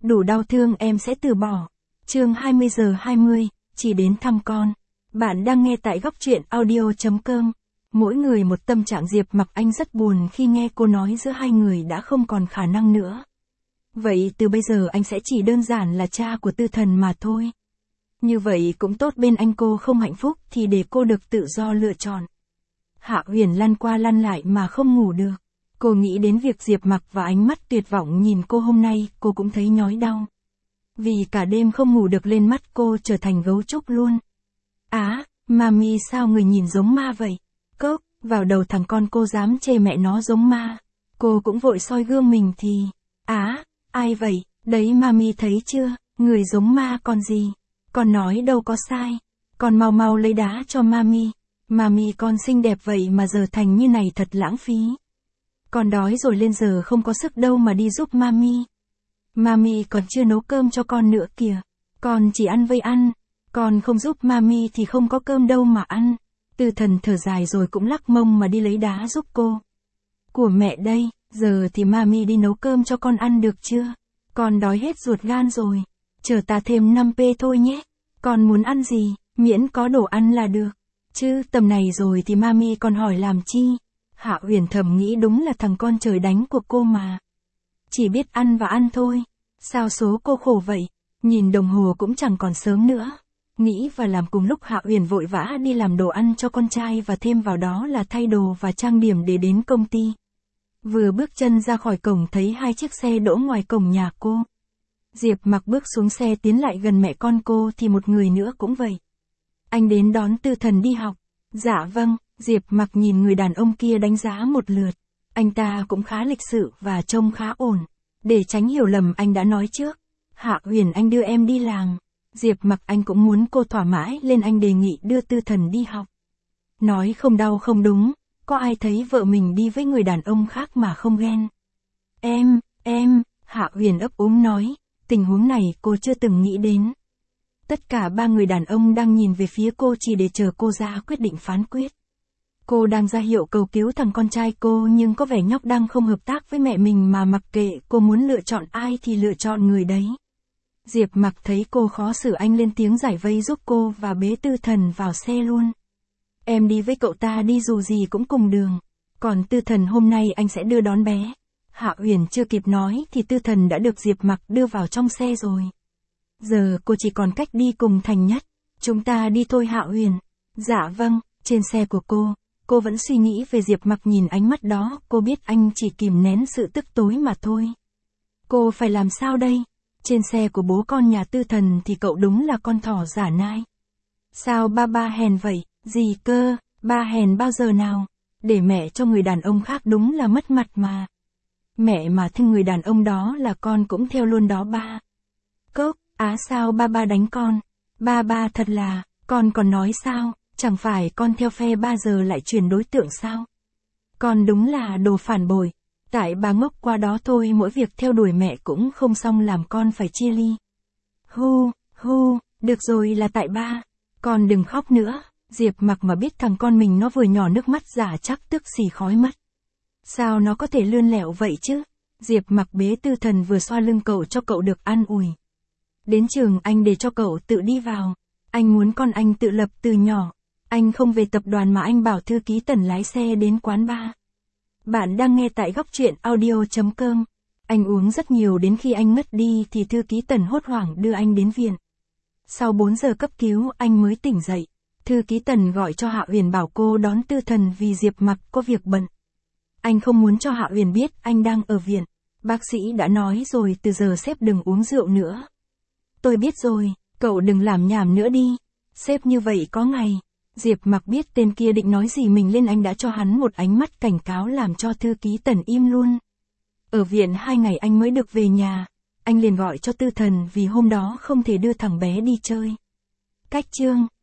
đủ đau thương em sẽ từ bỏ. Chương 20:20, chỉ đến thăm con. Bạn đang nghe tại góc truyện audio.com. Mỗi người một tâm trạng. Diệp Mặc Anh rất buồn khi nghe cô nói giữa hai người đã không còn khả năng nữa. Vậy từ bây giờ anh sẽ chỉ đơn giản là cha của Tư Thần mà thôi. Như vậy cũng tốt, bên anh cô không hạnh phúc thì để cô được tự do lựa chọn. Hạ Huyền lăn qua lăn lại mà không ngủ được. Cô nghĩ đến việc Diệp Mặc và ánh mắt tuyệt vọng nhìn cô hôm nay, cô cũng thấy nhói đau. Vì cả đêm không ngủ được lên mắt cô trở thành gấu trúc luôn. Mami sao người nhìn giống ma vậy? Cốc, vào đầu thằng con cô dám chê mẹ nó giống ma. Cô cũng vội soi gương mình thì... ai vậy? Đấy mami thấy chưa? Người giống ma còn gì? Con nói đâu có sai. Con mau mau lấy đá cho mami. Mami con xinh đẹp vậy mà giờ thành như này thật lãng phí. Con đói rồi lên giờ không có sức đâu mà đi giúp mami. Mami còn chưa nấu cơm cho con nữa kìa. Con chỉ ăn vây ăn. Con không giúp mami thì không có cơm đâu mà ăn. Tư Thần thở dài rồi cũng lắc mông mà đi lấy đá giúp cô. Của mẹ đây, giờ thì mami đi nấu cơm cho con ăn được chưa? Con đói hết ruột gan rồi. Chờ ta thêm 5p thôi nhé. Con muốn ăn gì, miễn có đồ ăn là được. Chứ tầm này rồi thì mami còn hỏi làm chi? Hạ Huyền thầm nghĩ đúng là thằng con trời đánh của cô mà. Chỉ biết ăn và ăn thôi. Sao số cô khổ vậy? Nhìn đồng hồ cũng chẳng còn sớm nữa. Nghĩ và làm cùng lúc Hạ Huyền vội vã đi làm đồ ăn cho con trai và thêm vào đó là thay đồ và trang điểm để đến công ty. Vừa bước chân ra khỏi cổng thấy hai chiếc xe đỗ ngoài cổng nhà cô. Diệp Mặc bước xuống xe tiến lại gần mẹ con cô thì một người nữa cũng vậy. Anh đến đón Tư Thần đi học. Dạ vâng, Diệp Mặc nhìn người đàn ông kia đánh giá một lượt. Anh ta cũng khá lịch sự và trông khá ổn. Để tránh hiểu lầm anh đã nói trước. Hạ Huyền anh đưa em đi làm. Diệp Mặc Anh cũng muốn cô thỏa mãn lên anh đề nghị đưa Tư Thần đi học. Nói không đau không đúng, có ai thấy vợ mình đi với người đàn ông khác mà không ghen. Em, Hạ Huyền ấp úng nói, tình huống này cô chưa từng nghĩ đến. Tất cả ba người đàn ông đang nhìn về phía cô chỉ để chờ cô ra quyết định phán quyết. Cô đang ra hiệu cầu cứu thằng con trai cô nhưng có vẻ nhóc đang không hợp tác với mẹ mình mà mặc kệ cô muốn lựa chọn ai thì lựa chọn người đấy. Diệp Mặc thấy cô khó xử anh lên tiếng giải vây giúp cô và bế Tư Thần vào xe luôn. Em đi với cậu ta đi dù gì cũng cùng đường. Còn Tư Thần hôm nay anh sẽ đưa đón bé. Hạ Huyền chưa kịp nói thì Tư Thần đã được Diệp Mặc đưa vào trong xe rồi. Giờ cô chỉ còn cách đi cùng Thành Nhất. Chúng ta đi thôi Hạ Huyền. Dạ vâng, trên xe của cô vẫn suy nghĩ về Diệp Mặc nhìn ánh mắt đó, cô biết anh chỉ kìm nén sự tức tối mà thôi. Cô phải làm sao đây? Trên xe của bố con nhà Tư Thần thì cậu đúng là con thỏ giả nai. Sao ba hèn vậy? Gì cơ? Ba hèn bao giờ nào? Để mẹ cho người đàn ông khác đúng là mất mặt mà. Mẹ mà thương người đàn ông đó là con cũng theo luôn đó ba. Cốc, sao ba đánh con? Ba thật là, con còn nói sao? Chẳng phải con theo phe ba giờ lại chuyển đối tượng sao? Con đúng là đồ phản bội. Tại ba ngốc qua đó thôi, mỗi việc theo đuổi mẹ cũng không xong làm con phải chia ly. Được rồi là tại ba. Con đừng khóc nữa. Diệp Mặc mà biết thằng con mình nó vừa nhỏ nước mắt giả chắc tức xì khói mắt. Sao nó có thể lươn lẹo vậy chứ? Diệp Mặc bế Tư Thần vừa xoa lưng cậu cho cậu được an ủi. Đến trường anh để cho cậu tự đi vào. Anh muốn con anh tự lập từ nhỏ. Anh không về tập đoàn mà anh bảo thư ký Tần lái xe đến quán bar. Bạn đang nghe tại góc truyện audio.com. Anh uống rất nhiều đến khi anh ngất đi thì thư ký Tần hốt hoảng đưa anh đến viện. Sau 4 giờ cấp cứu anh mới tỉnh dậy. Thư ký Tần gọi cho Hạ Huyền bảo cô đón Tư Thần vì Diệp Mặc có việc bận. Anh không muốn cho Hạ Huyền biết anh đang ở viện. Bác sĩ đã nói rồi từ giờ sếp đừng uống rượu nữa. Tôi biết rồi, cậu đừng làm nhảm nữa đi. Sếp như vậy có ngày. Diệp Mặc biết tên kia định nói gì mình lên anh đã cho hắn một ánh mắt cảnh cáo làm cho thư ký Tần im luôn. Ở viện 2 ngày anh mới được về nhà. Anh liền gọi cho Tư Thần vì hôm đó không thể đưa thằng bé đi chơi. Cách chương